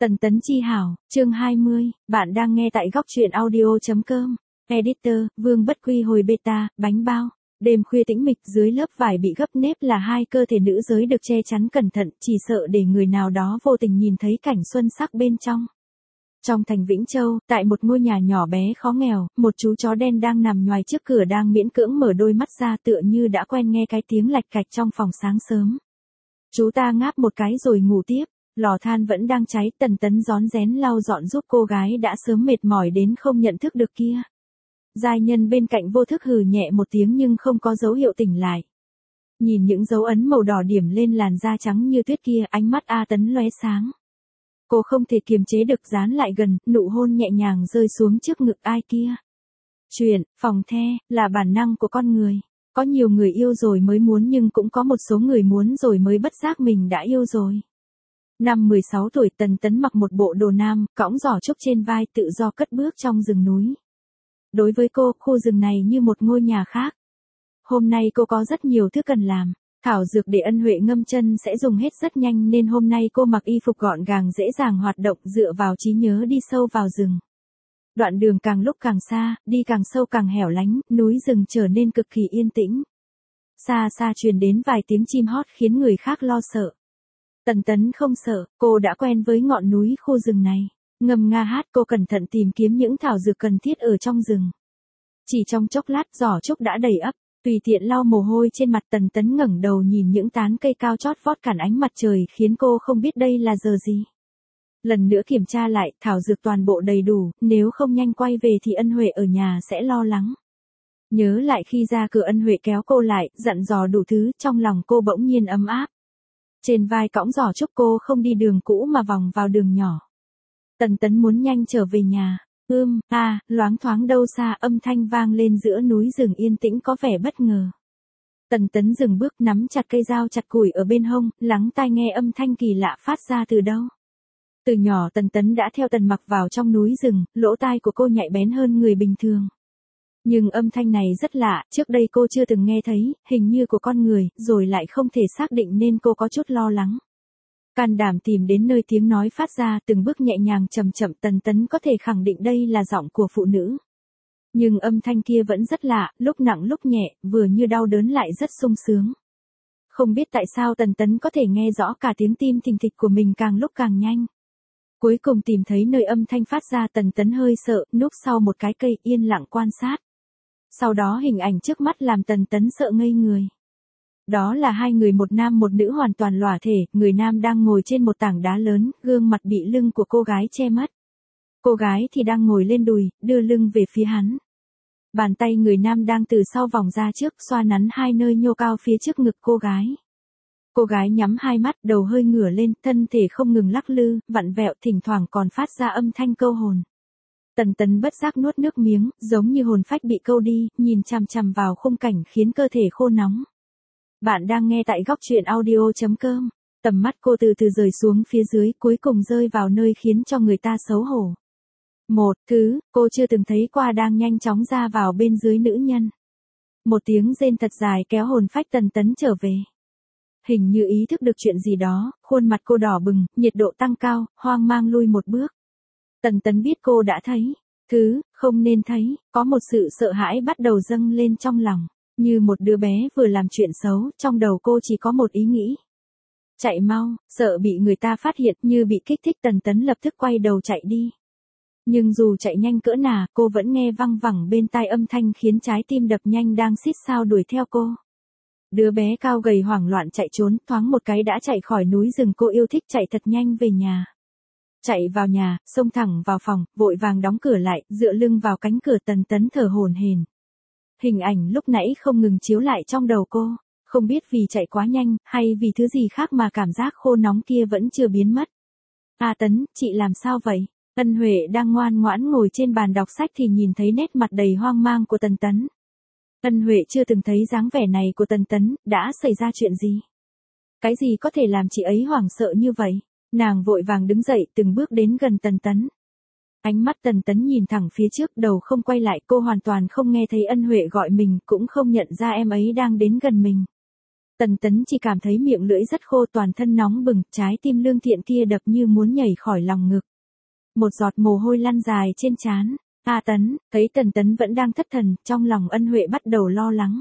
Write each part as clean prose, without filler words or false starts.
Tần Tấn Chi hảo, chương 20, bạn đang nghe tại góc truyện audio.com. Editor, Vương Bất Quy hồi beta, bánh bao. Đêm khuya tĩnh mịch, dưới lớp vải bị gấp nếp là hai cơ thể nữ giới được che chắn cẩn thận, chỉ sợ để người nào đó vô tình nhìn thấy cảnh xuân sắc bên trong. Trong thành Vĩnh Châu, tại một ngôi nhà nhỏ bé khó nghèo, một chú chó đen đang nằm nhoài trước cửa đang miễn cưỡng mở đôi mắt ra tựa như đã quen nghe cái tiếng lạch cạch trong phòng sáng sớm. Chú ta ngáp một cái rồi ngủ tiếp. Lò than vẫn đang cháy, Tần Tấn rón rén lau dọn giúp cô gái đã sớm mệt mỏi đến không nhận thức được kia. Giai nhân bên cạnh vô thức hừ nhẹ một tiếng nhưng không có dấu hiệu tỉnh lại. Nhìn những dấu ấn màu đỏ điểm lên làn da trắng như tuyết kia, ánh mắt A Tấn lóe sáng. Cô không thể kiềm chế được dán lại gần, nụ hôn nhẹ nhàng rơi xuống trước ngực ai kia. Chuyện, phòng the, là bản năng của con người. Có nhiều người yêu rồi mới muốn nhưng cũng có một số người muốn rồi mới bất giác mình đã yêu rồi. Năm 16 tuổi Tần Tấn mặc một bộ đồ nam, cõng giỏ trúc trên vai tự do cất bước trong rừng núi. Đối với cô, khu rừng này như một ngôi nhà khác. Hôm nay cô có rất nhiều thứ cần làm. Thảo dược để Ân Huệ ngâm chân sẽ dùng hết rất nhanh nên hôm nay cô mặc y phục gọn gàng dễ dàng hoạt động dựa vào trí nhớ đi sâu vào rừng. Đoạn đường càng lúc càng xa, đi càng sâu càng hẻo lánh, núi rừng trở nên cực kỳ yên tĩnh. Xa xa truyền đến vài tiếng chim hót khiến người khác lo sợ. Tần Tấn không sợ, cô đã quen với ngọn núi khu rừng này. Ngâm nga hát cô cẩn thận tìm kiếm những thảo dược cần thiết ở trong rừng. Chỉ trong chốc lát giỏ trúc đã đầy ắp, tùy tiện lau mồ hôi trên mặt Tần Tấn ngẩng đầu nhìn những tán cây cao chót vót cản ánh mặt trời khiến cô không biết đây là giờ gì. Lần nữa kiểm tra lại, thảo dược toàn bộ đầy đủ, nếu không nhanh quay về thì Ân Huệ ở nhà sẽ lo lắng. Nhớ lại khi ra cửa Ân Huệ kéo cô lại, dặn dò đủ thứ, trong lòng cô bỗng nhiên ấm áp. Trên vai cõng giỏ trúc cô không đi đường cũ mà vòng vào đường nhỏ. Tần Tấn muốn nhanh trở về nhà. Loáng thoáng đâu xa âm thanh vang lên giữa núi rừng yên tĩnh có vẻ bất ngờ. Tần Tấn dừng bước nắm chặt cây dao chặt củi ở bên hông, lắng tai nghe âm thanh kỳ lạ phát ra từ đâu. Từ nhỏ Tần Tấn đã theo Tần Mặc vào trong núi rừng, lỗ tai của cô nhạy bén hơn người bình thường. Nhưng âm thanh này rất lạ, trước đây cô chưa từng nghe thấy, hình như của con người, rồi lại không thể xác định nên cô có chút lo lắng. Can đảm tìm đến nơi tiếng nói phát ra, từng bước nhẹ nhàng chậm chậm Tần Tấn có thể khẳng định đây là giọng của phụ nữ. Nhưng âm thanh kia vẫn rất lạ, lúc nặng lúc nhẹ, vừa như đau đớn lại rất sung sướng. Không biết tại sao Tần Tấn có thể nghe rõ cả tiếng tim thình thịch của mình càng lúc càng nhanh. Cuối cùng tìm thấy nơi âm thanh phát ra Tần Tấn hơi sợ, núp sau một cái cây yên lặng quan sát. Sau đó hình ảnh trước mắt làm Tần Tấn sợ ngây người. Đó là hai người một nam một nữ hoàn toàn lỏa thể, người nam đang ngồi trên một tảng đá lớn, gương mặt bị lưng của cô gái che mất. Cô gái thì đang ngồi lên đùi, đưa lưng về phía hắn. Bàn tay người nam đang từ sau vòng ra trước, xoa nắn hai nơi nhô cao phía trước ngực cô gái. Cô gái nhắm hai mắt, đầu hơi ngửa lên, thân thể không ngừng lắc lư, vặn vẹo, thỉnh thoảng còn phát ra âm thanh câu hồn. Tần Tấn bất giác nuốt nước miếng, giống như hồn phách bị câu đi, nhìn chằm chằm vào khung cảnh khiến cơ thể khô nóng. Bạn đang nghe tại góc truyện audio.com. Tầm mắt cô từ từ rời xuống phía dưới, cuối cùng rơi vào nơi khiến cho người ta xấu hổ. Một thứ, cô chưa từng thấy qua đang nhanh chóng ra vào bên dưới nữ nhân. Một tiếng rên thật dài kéo hồn phách Tần Tấn trở về. Hình như ý thức được chuyện gì đó, khuôn mặt cô đỏ bừng, nhiệt độ tăng cao, hoang mang lui một bước. Tần Tấn biết cô đã thấy thứ không nên thấy, có một sự sợ hãi bắt đầu dâng lên trong lòng, như một đứa bé vừa làm chuyện xấu, trong đầu cô chỉ có một ý nghĩ. Chạy mau, sợ bị người ta phát hiện, như bị kích thích Tần Tấn lập tức quay đầu chạy đi. Nhưng dù chạy nhanh cỡ nào, cô vẫn nghe văng vẳng bên tai âm thanh khiến trái tim đập nhanh đang xít sao đuổi theo cô. Đứa bé cao gầy hoảng loạn chạy trốn, thoáng một cái đã chạy khỏi núi rừng cô yêu thích chạy thật nhanh về nhà. Chạy vào nhà, xông thẳng vào phòng, vội vàng đóng cửa lại, dựa lưng vào cánh cửa Tần Tấn thở hổn hển. Hình ảnh lúc nãy không ngừng chiếu lại trong đầu cô, không biết vì chạy quá nhanh, hay vì thứ gì khác mà cảm giác khô nóng kia vẫn chưa biến mất. Tấn, chị làm sao vậy? Ân Huệ đang ngoan ngoãn ngồi trên bàn đọc sách thì nhìn thấy nét mặt đầy hoang mang của Tần Tấn. Ân Huệ chưa từng thấy dáng vẻ này của Tần Tấn, đã xảy ra chuyện gì? Cái gì có thể làm chị ấy hoảng sợ như vậy? Nàng vội vàng đứng dậy từng bước đến gần Tần Tấn. Ánh mắt Tần Tấn nhìn thẳng phía trước, đầu không quay lại, cô hoàn toàn không nghe thấy Ân Huệ gọi mình, cũng không nhận ra em ấy đang đến gần mình. Tần Tấn chỉ cảm thấy miệng lưỡi rất khô, toàn thân nóng bừng, trái tim lương thiện kia đập như muốn nhảy khỏi lòng ngực. Một giọt mồ hôi lăn dài trên trán. A Tấn, thấy Tần Tấn vẫn đang thất thần, trong lòng Ân Huệ bắt đầu lo lắng.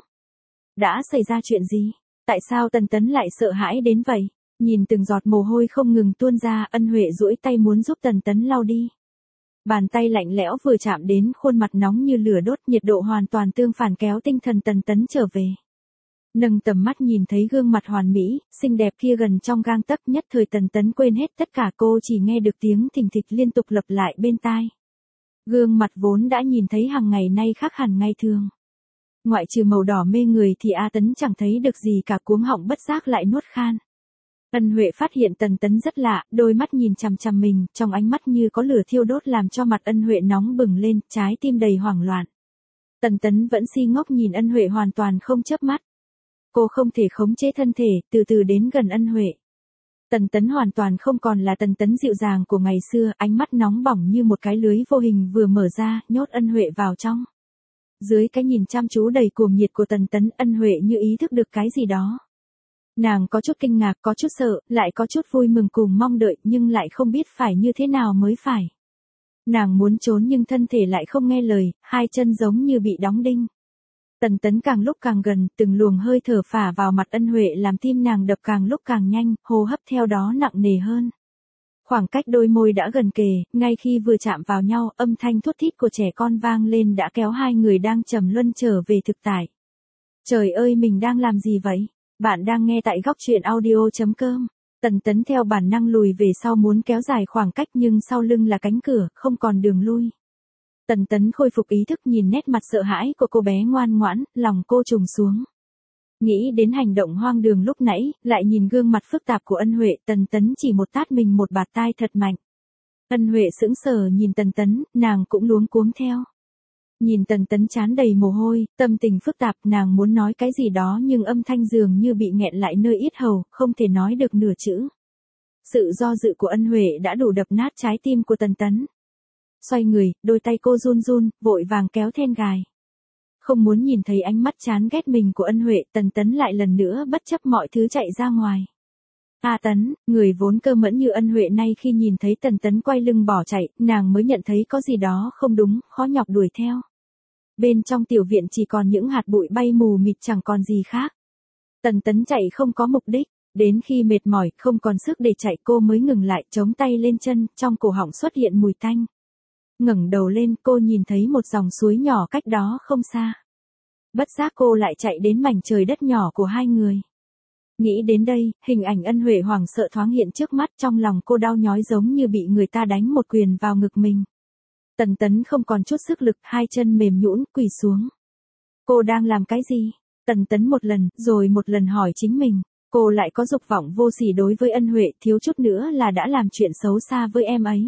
Đã xảy ra chuyện gì? Tại sao Tần Tấn lại sợ hãi đến vậy? Nhìn từng giọt mồ hôi không ngừng tuôn ra, Ân Huệ duỗi tay muốn giúp Tần Tấn lau đi. Bàn tay lạnh lẽo vừa chạm đến khuôn mặt nóng như lửa đốt, nhiệt độ hoàn toàn tương phản kéo tinh thần Tần Tấn trở về. Nâng tầm mắt nhìn thấy gương mặt hoàn mỹ, xinh đẹp kia gần trong gang tấc, nhất thời Tần Tấn quên hết tất cả, cô chỉ nghe được tiếng thình thịch liên tục lặp lại bên tai. Gương mặt vốn đã nhìn thấy hàng ngày nay khác hẳn ngày thường. Ngoại trừ màu đỏ mê người thì A Tấn chẳng thấy được gì cả, cuống họng bất giác lại nuốt khan. Ân Huệ phát hiện Tần Tấn rất lạ, đôi mắt nhìn chằm chằm mình, trong ánh mắt như có lửa thiêu đốt làm cho mặt Ân Huệ nóng bừng lên, trái tim đầy hoảng loạn. Tần Tấn vẫn si ngốc nhìn Ân Huệ hoàn toàn không chớp mắt. Cô không thể khống chế thân thể, từ từ đến gần Ân Huệ. Tần Tấn hoàn toàn không còn là Tần Tấn dịu dàng của ngày xưa, ánh mắt nóng bỏng như một cái lưới vô hình vừa mở ra, nhốt Ân Huệ vào trong. Dưới cái nhìn chăm chú đầy cuồng nhiệt của Tần Tấn, Ân Huệ như ý thức được cái gì đó. Nàng có chút kinh ngạc, có chút sợ, lại có chút vui mừng cùng mong đợi, nhưng lại không biết phải như thế nào mới phải. Nàng muốn trốn nhưng thân thể lại không nghe lời, hai chân giống như bị đóng đinh. Tần Tấn càng lúc càng gần, từng luồng hơi thở phả vào mặt Ân Huệ làm tim nàng đập càng lúc càng nhanh, hô hấp theo đó nặng nề hơn. Khoảng cách đôi môi đã gần kề, ngay khi vừa chạm vào nhau, âm thanh thút thít của trẻ con vang lên đã kéo hai người đang trầm luân trở về thực tại. Trời ơi, mình đang làm gì vậy? Bạn đang nghe tại góc truyện audio.com. Tần Tấn theo bản năng lùi về sau muốn kéo dài khoảng cách, nhưng sau lưng là cánh cửa, không còn đường lui. Tần Tấn khôi phục ý thức, nhìn nét mặt sợ hãi của cô bé ngoan ngoãn, lòng cô trùng xuống. Nghĩ đến hành động hoang đường lúc nãy, lại nhìn gương mặt phức tạp của Ân Huệ, Tần Tấn chỉ một tát mình một bạt tai thật mạnh. Ân Huệ sững sờ nhìn Tần Tấn, nàng cũng luống cuống theo. Nhìn Tần Tấn trán đầy mồ hôi, tâm tình phức tạp, nàng muốn nói cái gì đó nhưng âm thanh dường như bị nghẹn lại nơi yết hầu, không thể nói được nửa chữ. Sự do dự của Ân Huệ đã đủ đập nát trái tim của Tần Tấn. Xoay người, đôi tay cô run run, vội vàng kéo then gài. Không muốn nhìn thấy ánh mắt chán ghét mình của Ân Huệ, Tần Tấn lại lần nữa bất chấp mọi thứ chạy ra ngoài. A Tấn, người vốn cơ mẫn như Ân Huệ nay khi nhìn thấy Tần Tấn quay lưng bỏ chạy, nàng mới nhận thấy có gì đó không đúng, khó nhọc đuổi theo. Bên trong tiểu viện chỉ còn những hạt bụi bay mù mịt, chẳng còn gì khác. Tần Tấn chạy không có mục đích, đến khi mệt mỏi, không còn sức để chạy, cô mới ngừng lại, chống tay lên chân, trong cổ họng xuất hiện mùi tanh. Ngẩng đầu lên, cô nhìn thấy một dòng suối nhỏ cách đó không xa. Bất giác cô lại chạy đến mảnh trời đất nhỏ của hai người. Nghĩ đến đây, hình ảnh Ân Huệ hoảng sợ thoáng hiện trước mắt, trong lòng cô đau nhói giống như bị người ta đánh một quyền vào ngực mình. Tần Tấn không còn chút sức lực, hai chân mềm nhũn quỳ xuống. Cô đang làm cái gì? Tần Tấn một lần, rồi một lần hỏi chính mình, cô lại có dục vọng vô sỉ đối với Ân Huệ, thiếu chút nữa là đã làm chuyện xấu xa với em ấy.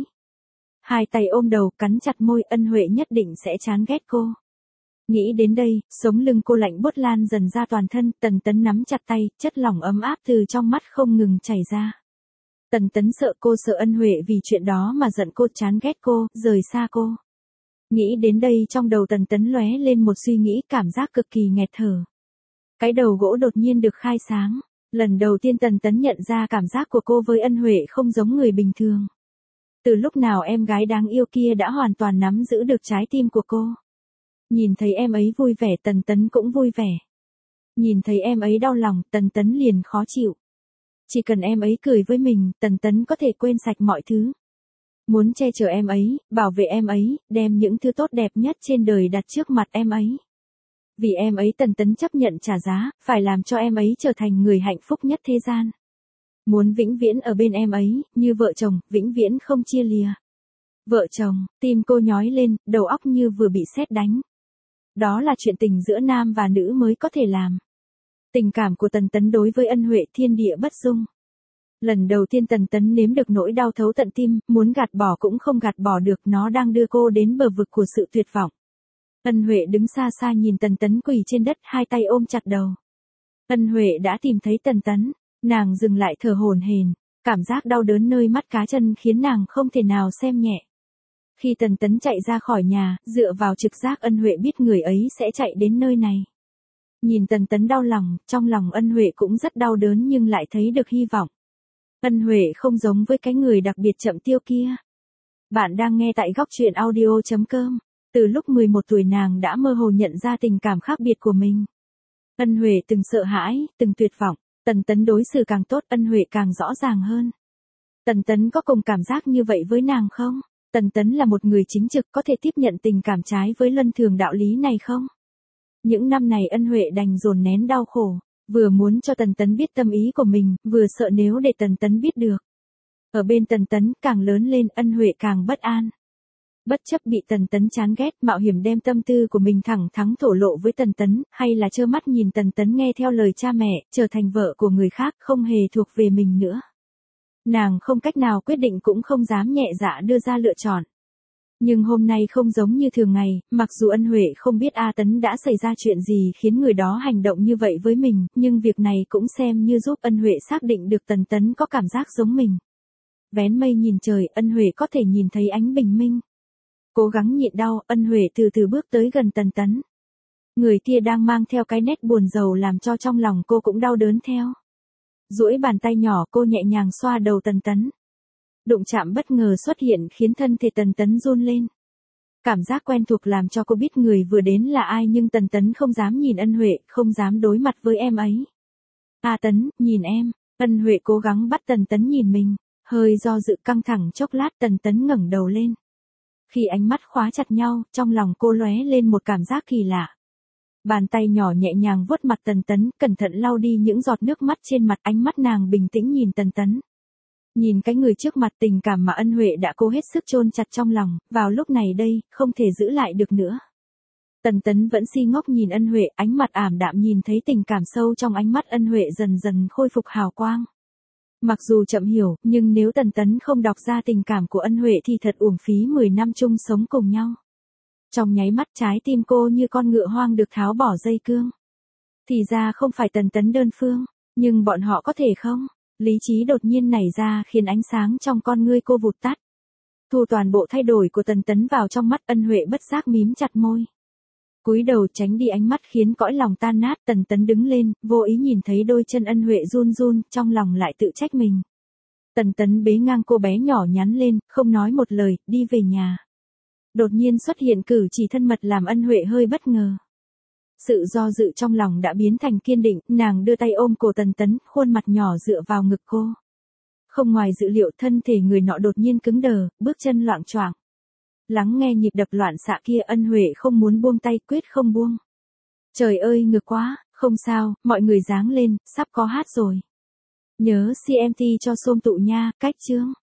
Hai tay ôm đầu, cắn chặt môi, Ân Huệ nhất định sẽ chán ghét cô. Nghĩ đến đây, sống lưng cô lạnh buốt lan dần ra toàn thân, Tần Tấn nắm chặt tay, chất lỏng ấm áp từ trong mắt không ngừng chảy ra. Tần Tấn sợ cô, sợ Ân Huệ vì chuyện đó mà giận cô, chán ghét cô, rời xa cô. Nghĩ đến đây trong đầu Tần Tấn lóe lên một suy nghĩ, cảm giác cực kỳ nghẹt thở. Cái đầu gỗ đột nhiên được khai sáng. Lần đầu tiên Tần Tấn nhận ra cảm giác của cô với Ân Huệ không giống người bình thường. Từ lúc nào em gái đáng yêu kia đã hoàn toàn nắm giữ được trái tim của cô. Nhìn thấy em ấy vui vẻ, Tần Tấn cũng vui vẻ. Nhìn thấy em ấy đau lòng, Tần Tấn liền khó chịu. Chỉ cần em ấy cười với mình, Tần Tấn có thể quên sạch mọi thứ. Muốn che chở em ấy, bảo vệ em ấy, đem những thứ tốt đẹp nhất trên đời đặt trước mặt em ấy. Vì em ấy Tần Tấn chấp nhận trả giá, phải làm cho em ấy trở thành người hạnh phúc nhất thế gian. Muốn vĩnh viễn ở bên em ấy, như vợ chồng, vĩnh viễn không chia lìa. Vợ chồng, tim cô nhói lên, đầu óc như vừa bị sét đánh. Đó là chuyện tình giữa nam và nữ mới có thể làm. Tình cảm của Tần Tấn đối với Ân Huệ thiên địa bất dung. Lần đầu tiên Tần Tấn nếm được nỗi đau thấu tận tim, muốn gạt bỏ cũng không gạt bỏ được, nó đang đưa cô đến bờ vực của sự tuyệt vọng. Ân Huệ đứng xa xa nhìn Tần Tấn quỳ trên đất, hai tay ôm chặt đầu. Ân Huệ đã tìm thấy Tần Tấn, nàng dừng lại thở hổn hển, cảm giác đau đớn nơi mắt cá chân khiến nàng không thể nào xem nhẹ. Khi Tần Tấn chạy ra khỏi nhà, dựa vào trực giác Ân Huệ biết người ấy sẽ chạy đến nơi này. Nhìn Tần Tấn đau lòng, trong lòng Ân Huệ cũng rất đau đớn nhưng lại thấy được hy vọng. Ân Huệ không giống với cái người đặc biệt chậm tiêu kia. Bạn đang nghe tại góc truyện audio.com. Từ lúc 11 tuổi nàng đã mơ hồ nhận ra tình cảm khác biệt của mình. Ân Huệ từng sợ hãi, từng tuyệt vọng. Tần Tấn đối xử càng tốt, Ân Huệ càng rõ ràng hơn. Tần Tấn có cùng cảm giác như vậy với nàng không? Tần Tấn là một người chính trực, có thể tiếp nhận tình cảm trái với luân thường đạo lý này không? Những năm này Ân Huệ đành dồn nén đau khổ, vừa muốn cho Tần Tấn biết tâm ý của mình, vừa sợ nếu để Tần Tấn biết được. Ở bên Tần Tấn càng lớn lên, Ân Huệ càng bất an. Bất chấp bị Tần Tấn chán ghét, mạo hiểm đem tâm tư của mình thẳng thắn thổ lộ với Tần Tấn, hay là trơ mắt nhìn Tần Tấn nghe theo lời cha mẹ, trở thành vợ của người khác, không hề thuộc về mình nữa. Nàng không cách nào quyết định cũng không dám nhẹ dạ đưa ra lựa chọn. Nhưng hôm nay không giống như thường ngày, mặc dù Ân Huệ không biết A Tấn đã xảy ra chuyện gì khiến người đó hành động như vậy với mình, nhưng việc này cũng xem như giúp Ân Huệ xác định được Tần Tấn có cảm giác giống mình. Vén mây nhìn trời, Ân Huệ có thể nhìn thấy ánh bình minh. Cố gắng nhịn đau, Ân Huệ từ từ bước tới gần Tần Tấn. Người kia đang mang theo cái nét buồn rầu làm cho trong lòng cô cũng đau đớn theo. Duỗi bàn tay nhỏ cô nhẹ nhàng xoa đầu Tần Tấn. Đụng chạm bất ngờ xuất hiện khiến thân thể Tần Tấn run lên. Cảm giác quen thuộc làm cho cô biết người vừa đến là ai, nhưng Tần Tấn không dám nhìn Ân Huệ, không dám đối mặt với em ấy. A Tấn, nhìn em. Ân Huệ cố gắng bắt Tần Tấn nhìn mình, hơi do dự căng thẳng chốc lát Tần Tấn ngẩng đầu lên. Khi ánh mắt khóa chặt nhau, trong lòng cô lóe lên một cảm giác kỳ lạ. Bàn tay nhỏ nhẹ nhàng vuốt mặt Tần Tấn, cẩn thận lau đi những giọt nước mắt trên mặt, ánh mắt nàng bình tĩnh nhìn Tần Tấn. Nhìn cái người trước mặt, tình cảm mà Ân Huệ đã cố hết sức chôn chặt trong lòng, vào lúc này đây, không thể giữ lại được nữa. Tần Tấn vẫn si ngốc nhìn Ân Huệ, ánh mặt ảm đạm, nhìn thấy tình cảm sâu trong ánh mắt Ân Huệ dần dần khôi phục hào quang. Mặc dù chậm hiểu, nhưng nếu Tần Tấn không đọc ra tình cảm của Ân Huệ thì thật uổng phí 10 năm chung sống cùng nhau. Trong nháy mắt trái tim cô như con ngựa hoang được tháo bỏ dây cương. Thì ra không phải Tần Tấn đơn phương, nhưng bọn họ có thể không? Lý trí đột nhiên nảy ra khiến ánh sáng trong con ngươi cô vụt tắt. Thu toàn bộ thay đổi của Tần Tấn vào trong mắt, Ân Huệ bất giác mím chặt môi. Cúi đầu tránh đi ánh mắt khiến cõi lòng tan nát. Tần Tấn đứng lên, vô ý nhìn thấy đôi chân Ân Huệ run run, trong lòng lại tự trách mình. Tần Tấn bế ngang cô bé nhỏ nhắn lên, không nói một lời, đi về nhà. Đột nhiên xuất hiện cử chỉ thân mật làm Ân Huệ hơi bất ngờ. Sự do dự trong lòng đã biến thành kiên định, nàng đưa tay ôm cổ Tần Tấn, khuôn mặt nhỏ dựa vào ngực cô. Không ngoài dự liệu, thân thể người nọ đột nhiên cứng đờ, bước chân loạng choạng. Lắng nghe nhịp đập loạn xạ kia, Ân Huệ không muốn buông tay, quyết không buông. Trời ơi ngực quá, không sao, mọi người dáng lên, sắp có hát rồi. Nhớ CMT cho xôm tụ nha, cách chương.